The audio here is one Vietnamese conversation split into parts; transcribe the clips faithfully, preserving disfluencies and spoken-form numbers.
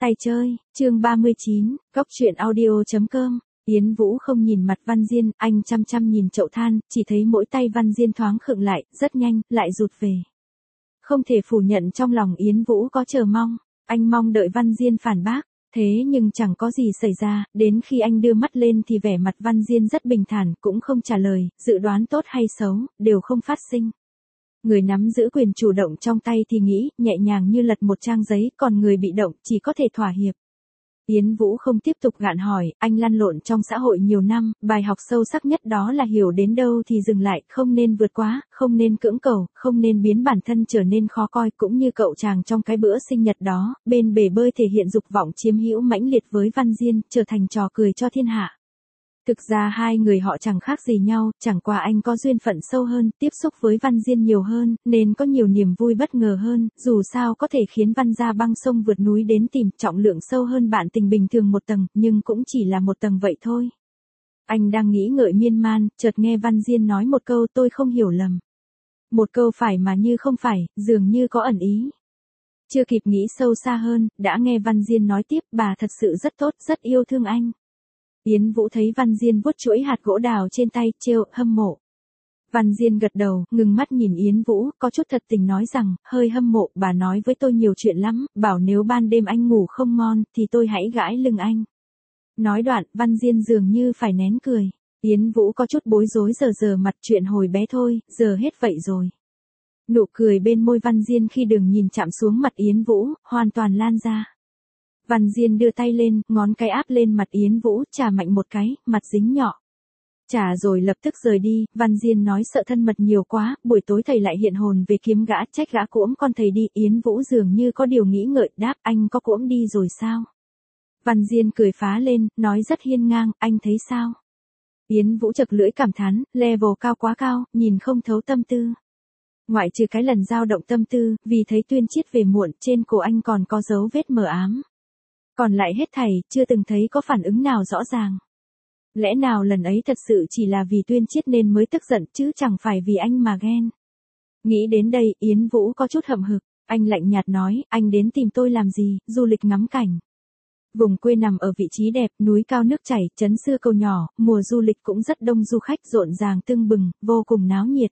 Tay chơi, chương ba mươi chín, góc truyện audio.com. Yến Vũ không nhìn mặt Văn Diên, anh chăm chăm nhìn chậu than, chỉ thấy mỗi tay Văn Diên thoáng khựng lại, rất nhanh, lại rụt về. Không thể phủ nhận trong lòng Yến Vũ có chờ mong, anh mong đợi Văn Diên phản bác, thế nhưng chẳng có gì xảy ra, đến khi anh đưa mắt lên thì vẻ mặt Văn Diên rất bình thản, cũng không trả lời, dự đoán tốt hay xấu, đều không phát sinh. Người nắm giữ quyền chủ động trong tay thì nghĩ, nhẹ nhàng như lật một trang giấy, còn người bị động chỉ có thể thỏa hiệp. Yến Vũ không tiếp tục gạn hỏi, anh lăn lộn trong xã hội nhiều năm, bài học sâu sắc nhất đó là hiểu đến đâu thì dừng lại, không nên vượt quá, không nên cưỡng cầu, không nên biến bản thân trở nên khó coi, cũng như cậu chàng trong cái bữa sinh nhật đó, bên bể bơi thể hiện dục vọng chiếm hữu mãnh liệt với Văn Diên, trở thành trò cười cho thiên hạ. Thực ra hai người họ chẳng khác gì nhau, chẳng qua anh có duyên phận sâu hơn, tiếp xúc với Văn Diên nhiều hơn, nên có nhiều niềm vui bất ngờ hơn, dù sao có thể khiến Văn gia băng sông vượt núi đến tìm, trọng lượng sâu hơn bạn tình bình thường một tầng, nhưng cũng chỉ là một tầng vậy thôi. Anh đang nghĩ ngợi miên man, chợt nghe Văn Diên nói một câu tôi không hiểu lầm. Một câu phải mà như không phải, dường như có ẩn ý. Chưa kịp nghĩ sâu xa hơn, đã nghe Văn Diên nói tiếp, bà thật sự rất tốt, rất yêu thương anh. Yến Vũ thấy Văn Diên vuốt chuỗi hạt gỗ đào trên tay, trêu, hâm mộ. Văn Diên gật đầu, ngừng mắt nhìn Yến Vũ, có chút thật tình nói rằng, hơi hâm mộ, bà nói với tôi nhiều chuyện lắm, bảo nếu ban đêm anh ngủ không ngon, thì tôi hãy gãi lưng anh. Nói đoạn, Văn Diên dường như phải nén cười. Yến Vũ có chút bối rối sờ sờ mặt, chuyện hồi bé thôi, giờ hết vậy rồi. Nụ cười bên môi Văn Diên khi đường nhìn chạm xuống mặt Yến Vũ, hoàn toàn lan ra. Văn Diên đưa tay lên, ngón cái áp lên mặt Yến Vũ, chà mạnh một cái, mặt dính nhỏ. Chà rồi lập tức rời đi, Văn Diên nói sợ thân mật nhiều quá, buổi tối thầy lại hiện hồn về kiếm gã, trách gã cuỗm con thầy đi, Yến Vũ dường như có điều nghĩ ngợi, đáp, anh có cuỗm đi rồi sao? Văn Diên cười phá lên, nói rất hiên ngang, anh thấy sao? Yến Vũ chật lưỡi cảm thán, level cao quá cao, nhìn không thấu tâm tư. Ngoại trừ cái lần dao động tâm tư, vì thấy Tuyên Chiết về muộn, trên cổ anh còn có dấu vết mờ ám. Còn lại hết thảy, chưa từng thấy có phản ứng nào rõ ràng. Lẽ nào lần ấy thật sự chỉ là vì Tuyên Chiết nên mới tức giận, chứ chẳng phải vì anh mà ghen. Nghĩ đến đây, Yến Vũ có chút hậm hực, anh lạnh nhạt nói, anh đến tìm tôi làm gì, du lịch ngắm cảnh. Vùng quê nằm ở vị trí đẹp, núi cao nước chảy, trấn xưa cầu nhỏ, mùa du lịch cũng rất đông du khách, rộn ràng tưng bừng, vô cùng náo nhiệt.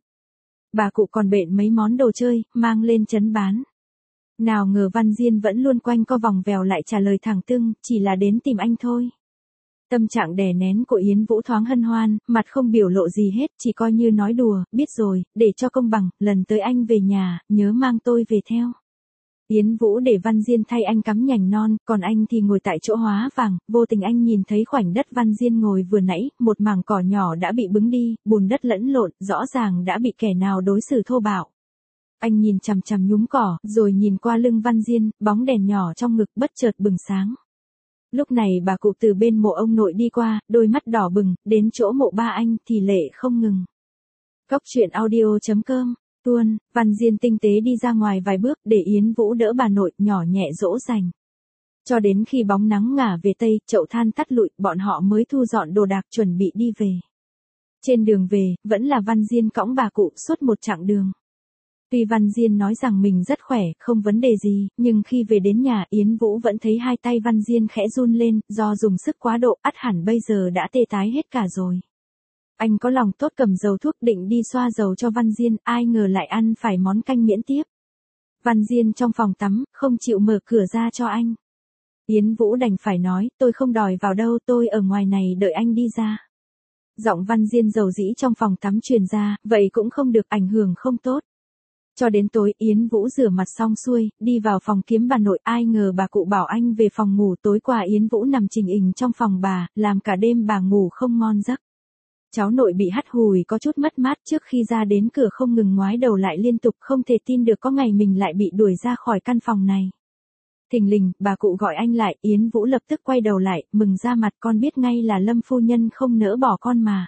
Bà cụ còn bện mấy món đồ chơi, mang lên trấn bán. Nào ngờ Văn Diên vẫn luôn quanh co vòng vèo lại trả lời thẳng tưng, chỉ là đến tìm anh thôi. Tâm trạng đè nén của Yến Vũ thoáng hân hoan, mặt không biểu lộ gì hết, chỉ coi như nói đùa, biết rồi, để cho công bằng, lần tới anh về nhà, nhớ mang tôi về theo. Yến Vũ để Văn Diên thay anh cắm nhành non, còn anh thì ngồi tại chỗ hóa vàng, vô tình anh nhìn thấy khoảnh đất Văn Diên ngồi vừa nãy, một mảng cỏ nhỏ đã bị bứng đi, bùn đất lẫn lộn, rõ ràng đã bị kẻ nào đối xử thô bạo. Anh nhìn chằm chằm nhúm cỏ, rồi nhìn qua lưng Văn Diên, bóng đèn nhỏ trong ngực bất chợt bừng sáng. Lúc này bà cụ từ bên mộ ông nội đi qua, đôi mắt đỏ bừng, đến chỗ mộ ba anh, thì lệ không ngừng. Góc truyện audio.com, tuôn, Văn Diên tinh tế đi ra ngoài vài bước, để Yến Vũ đỡ bà nội, nhỏ nhẹ dỗ dành. Cho đến khi bóng nắng ngả về tây, chậu than tắt lụi, bọn họ mới thu dọn đồ đạc chuẩn bị đi về. Trên đường về, vẫn là Văn Diên cõng bà cụ suốt một chặng đường. Tuy Văn Diên nói rằng mình rất khỏe, không vấn đề gì, nhưng khi về đến nhà, Yến Vũ vẫn thấy hai tay Văn Diên khẽ run lên, do dùng sức quá độ, ắt hẳn bây giờ đã tê tái hết cả rồi. Anh có lòng tốt cầm dầu thuốc định đi xoa dầu cho Văn Diên, ai ngờ lại ăn phải món canh miễn tiếp. Văn Diên trong phòng tắm, không chịu mở cửa ra cho anh. Yến Vũ đành phải nói, tôi không đòi vào đâu, tôi ở ngoài này đợi anh đi ra. Giọng Văn Diên dầu dĩ trong phòng tắm truyền ra, vậy cũng không được, ảnh hưởng không tốt. Cho đến tối, Yến Vũ rửa mặt xong xuôi, đi vào phòng kiếm bà nội, ai ngờ bà cụ bảo anh về phòng ngủ, tối qua Yến Vũ nằm trình hình trong phòng bà, làm cả đêm bà ngủ không ngon giấc. Cháu nội bị hắt hùi có chút mất mát, trước khi ra đến cửa không ngừng ngoái đầu lại liên tục, không thể tin được có ngày mình lại bị đuổi ra khỏi căn phòng này. Thình lình, bà cụ gọi anh lại, Yến Vũ lập tức quay đầu lại, mừng ra mặt, con biết ngay là Lâm phu nhân không nỡ bỏ con mà.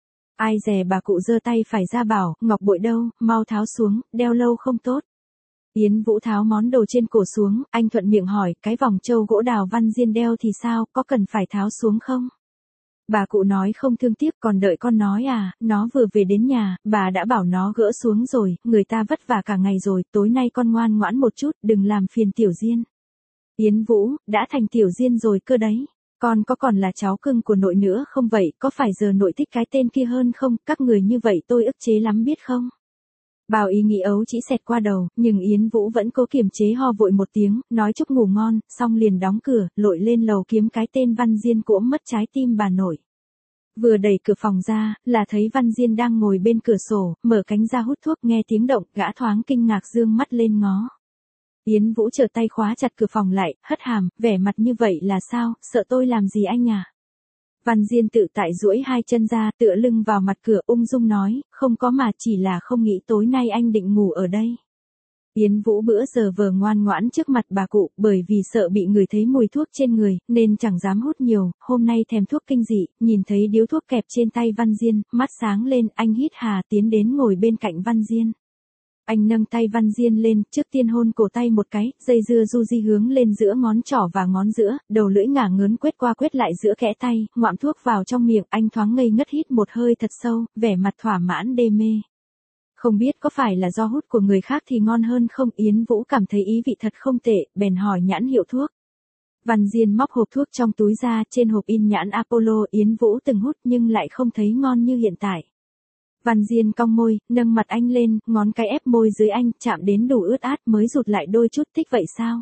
Ai dè bà cụ giơ tay phải ra bảo, ngọc bội đâu, mau tháo xuống, đeo lâu không tốt. Yến Vũ tháo món đồ trên cổ xuống, anh thuận miệng hỏi, cái vòng châu gỗ đào Văn Diên đeo thì sao, có cần phải tháo xuống không? Bà cụ nói không thương tiếc, còn đợi con nói à, nó vừa về đến nhà, bà đã bảo nó gỡ xuống rồi, người ta vất vả cả ngày rồi, tối nay con ngoan ngoãn một chút, đừng làm phiền tiểu Diên. Yến Vũ, đã thành tiểu diên rồi cơ đấy. Con có còn là cháu cưng của nội nữa không vậy, có phải giờ nội thích cái tên kia hơn không, các người như vậy tôi ức chế lắm biết không? Bao ý nghĩ ấu chỉ xẹt qua đầu, nhưng Yến Vũ vẫn cố kiềm chế ho vội một tiếng, nói chúc ngủ ngon, xong liền đóng cửa, lội lên lầu kiếm cái tên Văn Diên cuỗm mất trái tim bà nội. Vừa đẩy cửa phòng ra, là thấy Văn Diên đang ngồi bên cửa sổ, mở cánh ra hút thuốc, nghe tiếng động, gã thoáng kinh ngạc dương mắt lên ngó. Yến Vũ trở tay khóa chặt cửa phòng lại, hất hàm, vẻ mặt như vậy là sao, sợ tôi làm gì anh à? Văn Diên tự tại duỗi hai chân ra, tựa lưng vào mặt cửa, ung dung nói, không có mà, chỉ là không nghĩ tối nay anh định ngủ ở đây. Yến Vũ bữa giờ vờ ngoan ngoãn trước mặt bà cụ, bởi vì sợ bị người thấy mùi thuốc trên người, nên chẳng dám hút nhiều, hôm nay thèm thuốc kinh dị, nhìn thấy điếu thuốc kẹp trên tay Văn Diên, mắt sáng lên, anh hít hà tiến đến ngồi bên cạnh Văn Diên. Anh nâng tay Văn Diên lên, trước tiên hôn cổ tay một cái, dây dưa du di hướng lên giữa ngón trỏ và ngón giữa, đầu lưỡi ngả ngớn quét qua quét lại giữa kẽ tay, ngoạm thuốc vào trong miệng, anh thoáng ngây ngất hít một hơi thật sâu, vẻ mặt thỏa mãn đê mê. Không biết có phải là do hút của người khác thì ngon hơn không, Yến Vũ cảm thấy ý vị thật không tệ, bèn hỏi nhãn hiệu thuốc. Văn Diên móc hộp thuốc trong túi ra, trên hộp in nhãn Apollo, Yến Vũ từng hút nhưng lại không thấy ngon như hiện tại. Văn Diên cong môi, nâng mặt anh lên, ngón cái ép môi dưới anh, chạm đến đủ ướt át mới rụt lại đôi chút, thích vậy sao?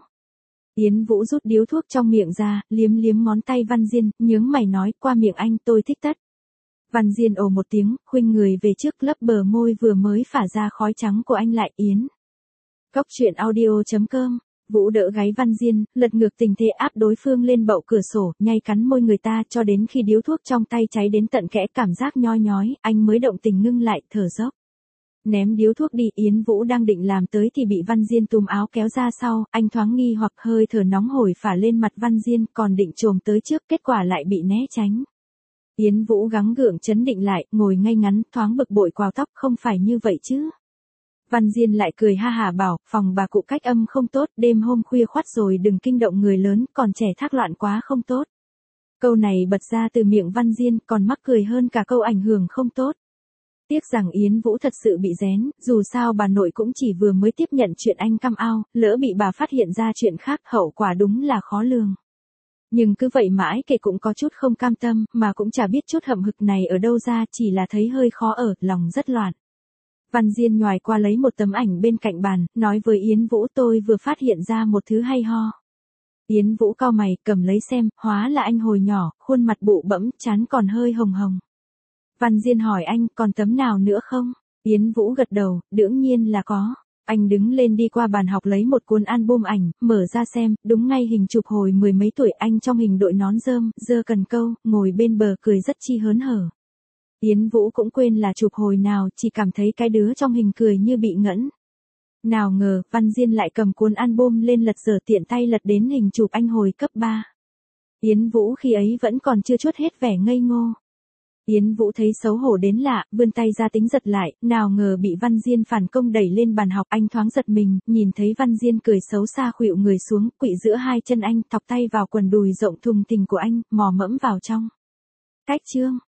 Yến Vũ rút điếu thuốc trong miệng ra, liếm liếm ngón tay Văn Diên, nhướng mày nói, qua miệng anh, tôi thích tất. Văn Diên ồ một tiếng, khuynh người về trước, lấp bờ môi vừa mới phả ra khói trắng của anh lại. Yến. Cốc truyện audio chấm com. Vũ đỡ gáy Văn Diên, lật ngược tình thế áp đối phương lên bậu cửa sổ, nhai cắn môi người ta cho đến khi điếu thuốc trong tay cháy đến tận kẽ, cảm giác nhoi nhói, anh mới động tình ngưng lại, thở dốc. Ném điếu thuốc đi, Yến Vũ đang định làm tới thì bị Văn Diên túm áo kéo ra sau, anh thoáng nghi hoặc hơi thở nóng hổi phả lên mặt Văn Diên, còn định chồm tới trước, kết quả lại bị né tránh. Yến Vũ gắng gượng chấn định lại, ngồi ngay ngắn, thoáng bực bội quào tóc, không phải như vậy chứ. Văn Diên lại cười ha hả bảo, phòng bà cụ cách âm không tốt, đêm hôm khuya khoắt rồi đừng kinh động người lớn, còn trẻ thác loạn quá không tốt. Câu này bật ra từ miệng Văn Diên, còn mắc cười hơn cả câu ảnh hưởng không tốt. Tiếc rằng Yến Vũ thật sự bị rén, dù sao bà nội cũng chỉ vừa mới tiếp nhận chuyện anh căm ao, lỡ bị bà phát hiện ra chuyện khác, hậu quả đúng là khó lường. Nhưng cứ vậy mãi kể cũng có chút không cam tâm, mà cũng chả biết chút hậm hực này ở đâu ra, chỉ là thấy hơi khó ở, lòng rất loạn. Văn Diên nhoài qua lấy một tấm ảnh bên cạnh bàn, nói với Yến Vũ, tôi vừa phát hiện ra một thứ hay ho. Yến Vũ cau mày, cầm lấy xem, hóa là anh hồi nhỏ, khuôn mặt bụ bẫm, trán còn hơi hồng hồng. Văn Diên hỏi anh, còn tấm nào nữa không? Yến Vũ gật đầu, đương nhiên là có. Anh đứng lên đi qua bàn học lấy một cuốn album ảnh, mở ra xem, đúng ngay hình chụp hồi mười mấy tuổi, anh trong hình đội nón rơm, giơ cần câu, ngồi bên bờ cười rất chi hớn hở. Yến Vũ cũng quên là chụp hồi nào, chỉ cảm thấy cái đứa trong hình cười như bị ngẫn. Nào ngờ, Văn Diên lại cầm cuốn album lên lật dở, tiện tay lật đến hình chụp anh hồi cấp ba. Yến Vũ khi ấy vẫn còn chưa chuốt hết vẻ ngây ngô. Yến Vũ thấy xấu hổ đến lạ, vươn tay ra tính giật lại, nào ngờ bị Văn Diên phản công đẩy lên bàn học, anh thoáng giật mình, nhìn thấy Văn Diên cười xấu xa khuỵu người xuống, quỵ giữa hai chân anh, thọc tay vào quần đùi rộng thùng thình của anh, mò mẫm vào trong. Cách chương.